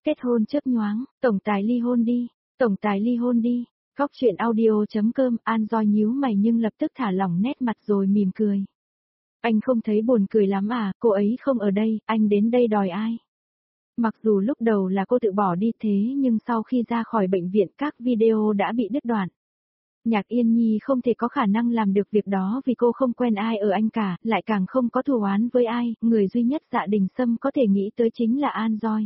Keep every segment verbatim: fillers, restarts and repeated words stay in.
Kết hôn chớp nhoáng, tổng tài ly hôn đi, tổng tài ly hôn đi. Góc truyện audio.com An Doi nhíu mày nhưng lập tức thả lỏng nét mặt rồi mỉm cười. Anh không thấy buồn cười lắm à, cô ấy không ở đây, anh đến đây đòi ai? Mặc dù lúc đầu là cô tự bỏ đi thế nhưng sau khi ra khỏi bệnh viện các video đã bị đứt đoạn. Nhạc Yên Nhi không thể có khả năng làm được việc đó vì cô không quen ai ở anh cả, lại càng không có thù oán với ai, người duy nhất Dạ Đình Sâm có thể nghĩ tới chính là An Doi.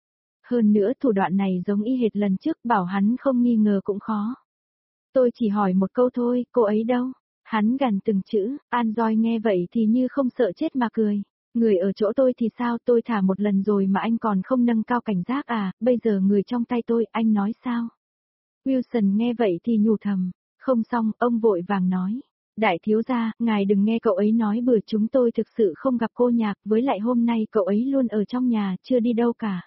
Hơn nữa thủ đoạn này giống y hệt lần trước, bảo hắn không nghi ngờ cũng khó. Tôi chỉ hỏi một câu thôi, cô ấy đâu? Hắn gằn từng chữ, An Doi nghe vậy thì như không sợ chết mà cười. Người ở chỗ tôi thì sao, tôi thả một lần rồi mà anh còn không nâng cao cảnh giác à, bây giờ người trong tay tôi, anh nói sao? Wilson nghe vậy thì nhủ thầm, không xong, ông vội vàng nói. Đại thiếu gia, ngài đừng nghe cậu ấy nói bừa, chúng tôi thực sự không gặp cô Nhạc, với lại hôm nay cậu ấy luôn ở trong nhà, chưa đi đâu cả.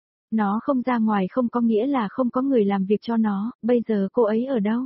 Nó không ra ngoài không có nghĩa là không có người làm việc cho nó, bây giờ cô ấy ở đâu?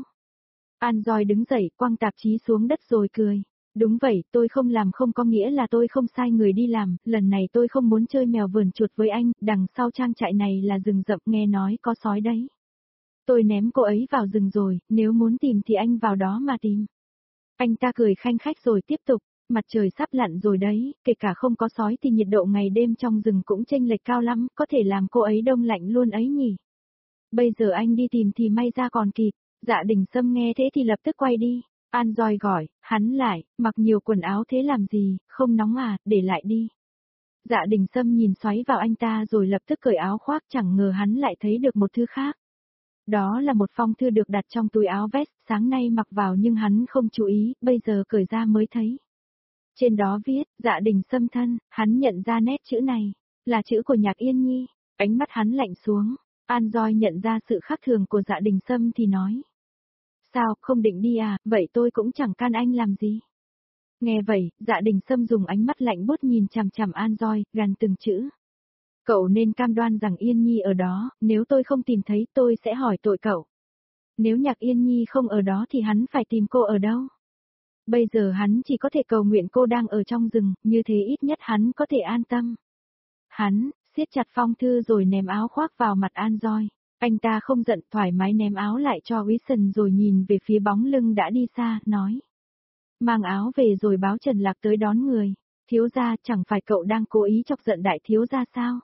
An Doi đứng dậy, quăng tạp chí xuống đất rồi cười. Đúng vậy, tôi không làm không có nghĩa là tôi không sai người đi làm, lần này tôi không muốn chơi mèo vườn chuột với anh, đằng sau trang trại này là rừng rậm, nghe nói có sói đấy. Tôi ném cô ấy vào rừng rồi, nếu muốn tìm thì anh vào đó mà tìm. Anh ta cười khanh khách rồi tiếp tục, mặt trời sắp lặn rồi đấy, kể cả không có sói thì nhiệt độ ngày đêm trong rừng cũng chênh lệch cao lắm, có thể làm cô ấy đông lạnh luôn ấy nhỉ. Bây giờ anh đi tìm thì may ra còn kịp. Dạ Đình Sâm nghe thế thì lập tức quay đi. An Doi gọi, hắn lại, mặc nhiều quần áo thế làm gì, không nóng à, để lại đi. Dạ Đình Sâm nhìn xoáy vào anh ta rồi lập tức cởi áo khoác, chẳng ngờ hắn lại thấy được một thứ khác. Đó là một phong thư được đặt trong túi áo vest, sáng nay mặc vào nhưng hắn không chú ý, bây giờ cởi ra mới thấy. Trên đó viết, Dạ Đình Sâm thân, hắn nhận ra nét chữ này, là chữ của Nhạc Yên Nhi, ánh mắt hắn lạnh xuống. An Doi nhận ra sự khác thường của Dạ Đình Sâm thì nói. Sao, không định đi à, vậy tôi cũng chẳng can anh làm gì. Nghe vậy, Dạ Đình Sâm dùng ánh mắt lạnh buốt nhìn chằm chằm An Doi, gằn từng chữ. Cậu nên cam đoan rằng Yên Nhi ở đó, nếu tôi không tìm thấy tôi sẽ hỏi tội cậu. Nếu Nhạc Yên Nhi không ở đó thì hắn phải tìm cô ở đâu? Bây giờ hắn chỉ có thể cầu nguyện cô đang ở trong rừng, như thế ít nhất hắn có thể an tâm. Hắn, siết chặt phong thư rồi ném áo khoác vào mặt An Doi. Anh ta không giận, thoải mái ném áo lại cho Wilson rồi nhìn về phía bóng lưng đã đi xa, nói. Mang áo về rồi báo Trần Lạc tới đón người. Thiếu gia, chẳng phải cậu đang cố ý chọc giận đại thiếu gia sao?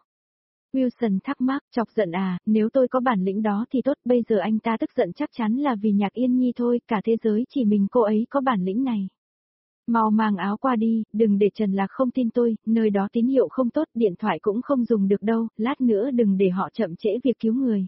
Wilson thắc mắc, chọc giận à, nếu tôi có bản lĩnh đó thì tốt, bây giờ anh ta tức giận chắc chắn là vì Nhạc Yên Nhi thôi, cả thế giới chỉ mình cô ấy có bản lĩnh này. Mau mang áo qua đi, đừng để Trần Lạc không tin tôi, nơi đó tín hiệu không tốt, điện thoại cũng không dùng được đâu, lát nữa đừng để họ chậm trễ việc cứu người.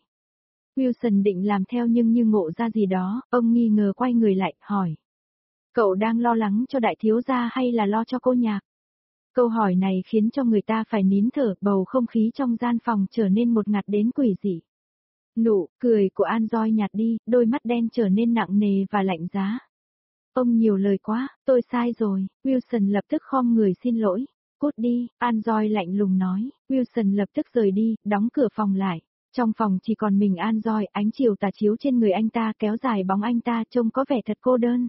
Wilson định làm theo nhưng như ngộ ra gì đó, ông nghi ngờ quay người lại, hỏi. Cậu đang lo lắng cho đại thiếu gia hay là lo cho cô Nhạc? Câu hỏi này khiến cho người ta phải nín thở, bầu không khí trong gian phòng trở nên một ngạt đến quỷ dị. Nụ cười của An Doi nhạt đi, đôi mắt đen trở nên nặng nề và lạnh giá. Ông nhiều lời quá, tôi sai rồi, Wilson lập tức khom người xin lỗi. Cút đi, An Doi lạnh lùng nói, Wilson lập tức rời đi, đóng cửa phòng lại. Trong phòng chỉ còn mình An Doi, ánh chiều tà chiếu trên người anh ta kéo dài bóng anh ta trông có vẻ thật cô đơn.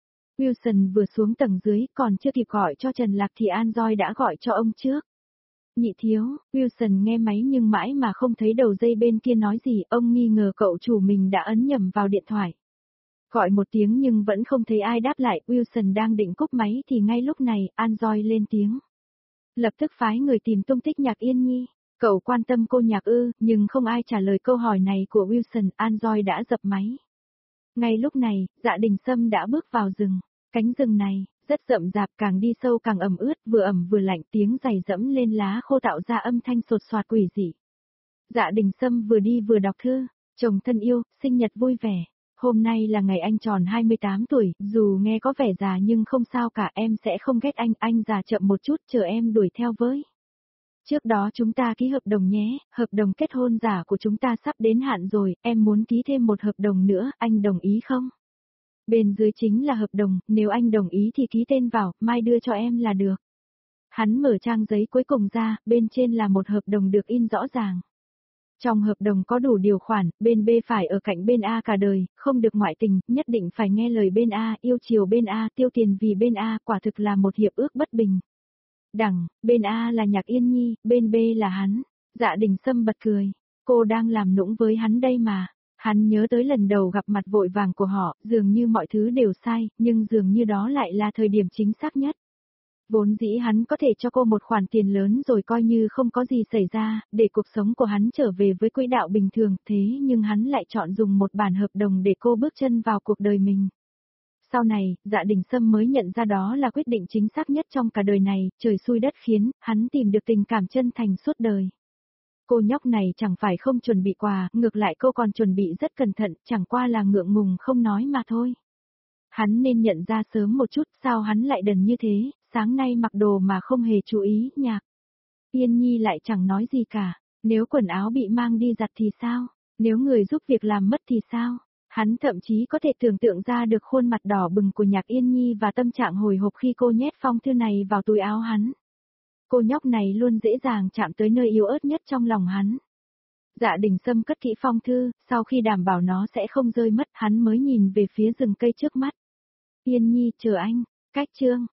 Wilson vừa xuống tầng dưới, còn chưa kịp gọi cho Trần Lạc thì An Doi đã gọi cho ông trước. Nhị thiếu, Wilson nghe máy nhưng mãi mà không thấy đầu dây bên kia nói gì, ông nghi ngờ cậu chủ mình đã ấn nhầm vào điện thoại. Gọi một tiếng nhưng vẫn không thấy ai đáp lại, Wilson đang định cúp máy thì ngay lúc này, An Doi lên tiếng. Lập tức phái người tìm tung tích Nhạc Yên Nhi. Cậu quan tâm cô Nhạc ư, nhưng không ai trả lời câu hỏi này của Wilson, An Doi đã dập máy. Ngay lúc này, Dạ Đình Sâm đã bước vào rừng. Cánh rừng này, rất rậm rạp, càng đi sâu càng ẩm ướt, vừa ẩm vừa lạnh, tiếng giày dẫm lên lá khô tạo ra âm thanh sột soạt quỷ dị. Dạ Đình Sâm vừa đi vừa đọc thư, chồng thân yêu, sinh nhật vui vẻ. Hôm nay là ngày anh tròn hai mươi tám tuổi, dù nghe có vẻ già nhưng không sao cả, em sẽ không ghét anh, anh già chậm một chút, chờ em đuổi theo với. Trước đó chúng ta ký hợp đồng nhé, hợp đồng kết hôn giả của chúng ta sắp đến hạn rồi, em muốn ký thêm một hợp đồng nữa, anh đồng ý không? Bên dưới chính là hợp đồng, nếu anh đồng ý thì ký tên vào, mai đưa cho em là được. Hắn mở trang giấy cuối cùng ra, bên trên là một hợp đồng được in rõ ràng. Trong hợp đồng có đủ điều khoản, bên B phải ở cạnh bên A cả đời, không được ngoại tình, nhất định phải nghe lời bên A, yêu chiều bên A, tiêu tiền vì bên A, quả thực là một hiệp ước bất bình. Đằng, bên A là Nhạc Yên Nhi, bên B là hắn. Dạ Đình Sâm bật cười. Cô đang làm nũng với hắn đây mà. Hắn nhớ tới lần đầu gặp mặt vội vàng của họ, dường như mọi thứ đều sai, nhưng dường như đó lại là thời điểm chính xác nhất. Vốn dĩ hắn có thể cho cô một khoản tiền lớn rồi coi như không có gì xảy ra, để cuộc sống của hắn trở về với quỹ đạo bình thường, thế nhưng hắn lại chọn dùng một bản hợp đồng để cô bước chân vào cuộc đời mình. Sau này, Dạ Đình Sâm mới nhận ra đó là quyết định chính xác nhất trong cả đời này, trời xui đất khiến, hắn tìm được tình cảm chân thành suốt đời. Cô nhóc này chẳng phải không chuẩn bị quà, ngược lại cô còn chuẩn bị rất cẩn thận, chẳng qua là ngượng ngùng không nói mà thôi. Hắn nên nhận ra sớm một chút, sao hắn lại đần như thế, sáng nay mặc đồ mà không hề chú ý, nhạc. Yên Nhi lại chẳng nói gì cả, nếu quần áo bị mang đi giặt thì sao, nếu người giúp việc làm mất thì sao, hắn thậm chí có thể tưởng tượng ra được khuôn mặt đỏ bừng của Nhạc Yên Nhi và tâm trạng hồi hộp khi cô nhét phong thư này vào túi áo hắn. Cô nhóc này luôn dễ dàng chạm tới nơi yếu ớt nhất trong lòng hắn. Dạ Đình Sâm cất kỹ phong thư, sau khi đảm bảo nó sẽ không rơi mất hắn mới nhìn về phía rừng cây trước mắt. Yên Nhi chờ anh, cách chương.